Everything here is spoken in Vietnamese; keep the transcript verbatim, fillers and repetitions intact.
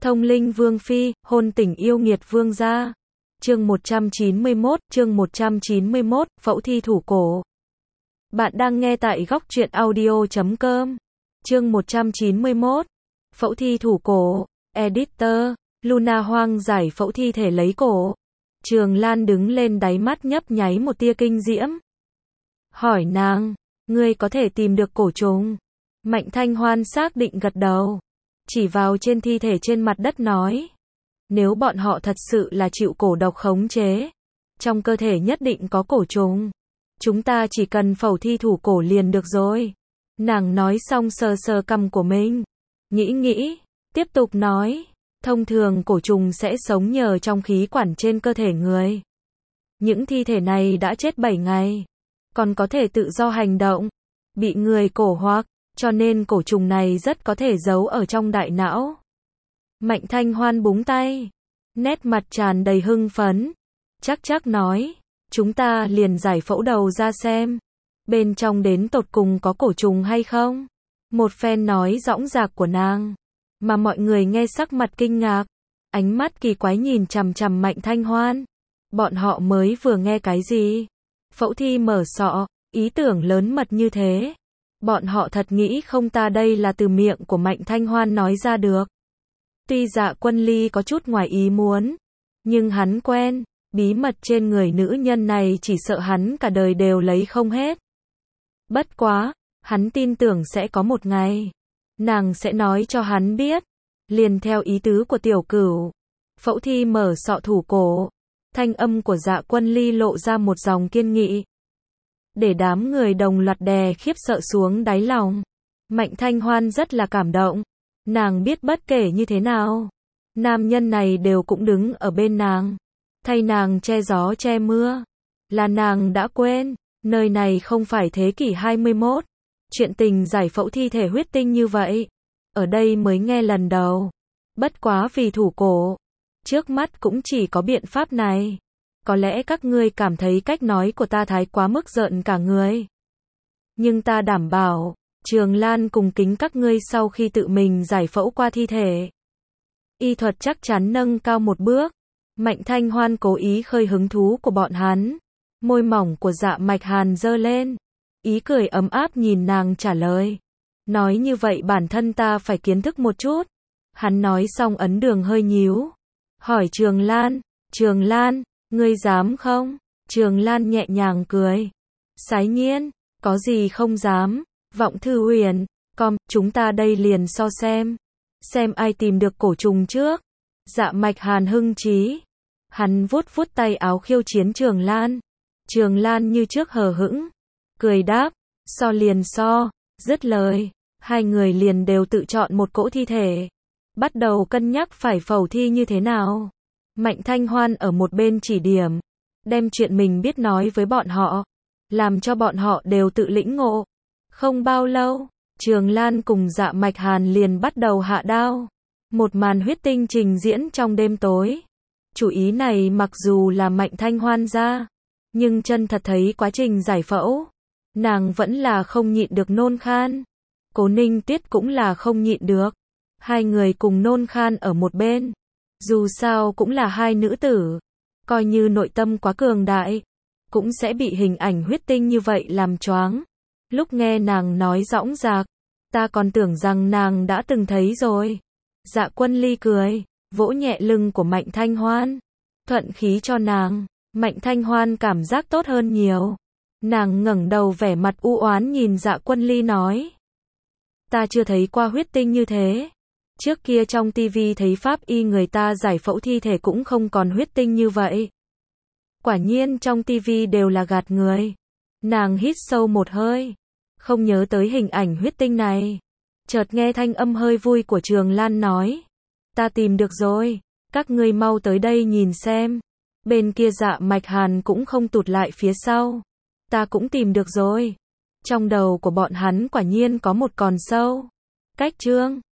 Thông linh vương phi, hôn tình yêu nghiệt vương gia. Chương một trăm chín mươi mốt, chương một trăm chín mươi mốt, phẫu thi thủ cổ. Bạn đang nghe tại góc truyện audio chấm com. Chương một trăm chín mươi mốt, phẫu thi thủ cổ. Editor, Luna hoang giải phẫu thi thể lấy cổ. Trường Lan đứng lên, đáy mắt nhấp nháy một tia kinh diễm. Hỏi nàng, ngươi có thể tìm được cổ trùng? Mạnh Thanh Hoan xác định gật đầu. Chỉ vào trên thi thể trên mặt đất nói. Nếu bọn họ thật sự là chịu cổ độc khống chế, trong cơ thể nhất định có cổ trùng. Chúng ta chỉ cần phẫu thi thủ cổ liền được rồi. Nàng nói xong sờ sờ cằm của mình. Nghĩ nghĩ, tiếp tục nói. Thông thường cổ trùng sẽ sống nhờ trong khí quản trên cơ thể người. Những thi thể này đã chết bảy ngày, còn có thể tự do hành động, bị người cổ hoặc, cho nên cổ trùng này rất có thể giấu ở trong đại não. Mạnh Thanh Hoan búng tay, nét mặt tràn đầy hưng phấn, chắc chắc nói, chúng ta liền giải phẫu đầu ra xem, bên trong đến tột cùng có cổ trùng hay không. Một phen nói dõng dạc của nàng, mà mọi người nghe sắc mặt kinh ngạc, ánh mắt kỳ quái nhìn chằm chằm Mạnh Thanh Hoan. Bọn họ mới vừa nghe cái gì? Phẫu thi mở sọ, ý tưởng lớn mật như thế. Bọn họ thật nghĩ không ta đây là từ miệng của Mạnh Thanh Hoan nói ra được. Tuy Dạ Quân Ly có chút ngoài ý muốn, nhưng hắn quen, bí mật trên người nữ nhân này chỉ sợ hắn cả đời đều lấy không hết. Bất quá, hắn tin tưởng sẽ có một ngày, nàng sẽ nói cho hắn biết. Liền theo ý tứ của Tiểu Cửu, phẫu thi mở sọ thủ cổ. Thanh âm của Dạ Quân Ly lộ ra một dòng kiên nghị, để đám người đồng loạt đè khiếp sợ xuống đáy lòng. Mạnh Thanh Hoan rất là cảm động. Nàng biết bất kể như thế nào, nam nhân này đều cũng đứng ở bên nàng, thay nàng che gió che mưa. Là nàng đã quên, nơi này không phải thế kỷ hai mươi mốt. Chuyện tình giải phẫu thi thể huyết tinh như vậy, ở đây mới nghe lần đầu. Bất quá vì thủ cổ, trước mắt cũng chỉ có biện pháp này. Có lẽ các ngươi cảm thấy cách nói của ta thái quá mức rợn cả người, nhưng ta đảm bảo, Trường Lan cùng kính các ngươi sau khi tự mình giải phẫu qua thi thể, y thuật chắc chắn nâng cao một bước. Mạnh Thanh Hoan cố ý khơi hứng thú của bọn hắn. Môi mỏng của Dạ Mạch Hàn giơ lên, ý cười ấm áp nhìn nàng trả lời. Nói như vậy bản thân ta phải kiến thức một chút. Hắn nói xong ấn đường hơi nhíu, hỏi Trường Lan, Trường Lan, ngươi dám không? Trường Lan nhẹ nhàng cười. Sái nhiên, có gì không dám. Vọng Thư Huyền, com, chúng ta đây liền so xem. Xem ai tìm được cổ trùng trước. Dạ Mạch Hàn hưng trí. Hắn vuốt vuốt tay áo khiêu chiến Trường Lan. Trường Lan như trước hờ hững, cười đáp, so liền so. Dứt lời, hai người liền đều tự chọn một cỗ thi thể, bắt đầu cân nhắc phải phẫu thi như thế nào. Mạnh Thanh Hoan ở một bên chỉ điểm, đem chuyện mình biết nói với bọn họ, làm cho bọn họ đều tự lĩnh ngộ. Không bao lâu, Trường Lan cùng Dạ Mạch Hàn liền bắt đầu hạ đao. Một màn huyết tinh trình diễn trong đêm tối. Chủ ý này mặc dù là Mạnh Thanh Hoan ra, nhưng chân thật thấy quá trình giải phẫu, nàng vẫn là không nhịn được nôn khan. Cố Ninh Tuyết cũng là không nhịn được. Hai người cùng nôn khan ở một bên. Dù sao cũng là hai nữ tử, coi như nội tâm quá cường đại, cũng sẽ bị hình ảnh huyết tinh như vậy làm choáng. Lúc nghe nàng nói dõng dạc, ta còn tưởng rằng nàng đã từng thấy rồi. Dạ Quân Ly cười, vỗ nhẹ lưng của Mạnh Thanh Hoan, thuận khí cho nàng. Mạnh Thanh Hoan cảm giác tốt hơn nhiều. Nàng ngẩng đầu vẻ mặt u oán nhìn Dạ Quân Ly nói, ta chưa thấy qua huyết tinh như thế. Trước kia trong tivi thấy pháp y người ta giải phẫu thi thể cũng không còn huyết tinh như vậy. Quả nhiên trong tivi đều là gạt người. Nàng hít sâu một hơi, không nhớ tới hình ảnh huyết tinh này. Chợt nghe thanh âm hơi vui của Trường Lan nói, ta tìm được rồi, các ngươi mau tới đây nhìn xem. Bên kia Dạ Mạch Hàn cũng không tụt lại phía sau, ta cũng tìm được rồi. Trong đầu của bọn hắn quả nhiên có một con sâu. Cách chương